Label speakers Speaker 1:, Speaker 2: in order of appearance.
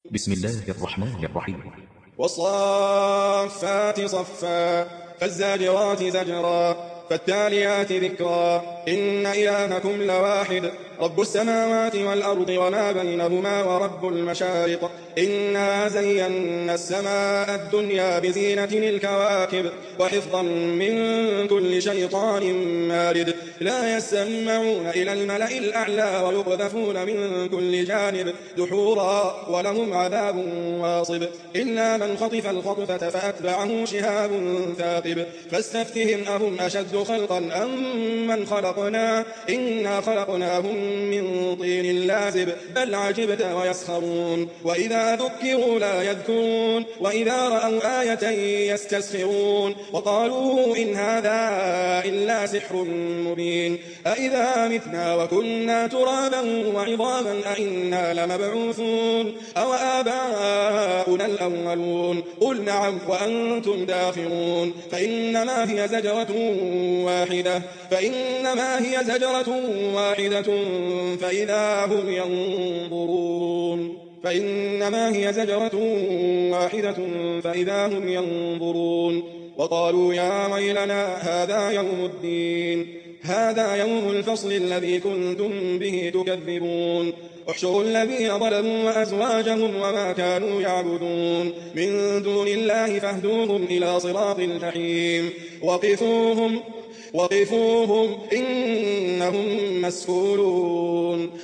Speaker 1: بسم الله الرحمن الرحيم.
Speaker 2: والصافات صفا فالزاجرات زجرا فالتاليات ذكرا إن إلهكم لواحد رب السماوات والأرض وما بينهما ورب المشارق إنا زينا السماء الدنيا بزينة الكواكب وحفظا من كل شيطان مارد لا يسمعون إلى الملأ الأعلى ويقذفون من كل جانب دحورا ولهم عذاب واصب إلا من خطف الخطفة فأتبعه شهاب ثاقب فاستفتهم أهم أشد خلقا أم من خلقنا إنا خلقناهم من طين لازب بل عجبت ويسخرون وإذا ذكروا لا يذكرون وإذا رأوا آية يستسخرون وقالوا إن هذا إلا سحر مبين أإذا متنا وكنا ترابا وعظاما أإنا لمبعوثون أو آباؤنا الأولون قل نعم وأنتم داخرون فإنما هي زجرة واحدة فإذا هم ينظرون وقالوا يا ويلنا هذا يوم الفصل الذي كنتم به تكذبون احشروا الذين ظلموا وأزواجهم وما كانوا يعبدون من دون الله فاهدوهم إلى صراط الجحيم وقفوهم إنهم مسؤولون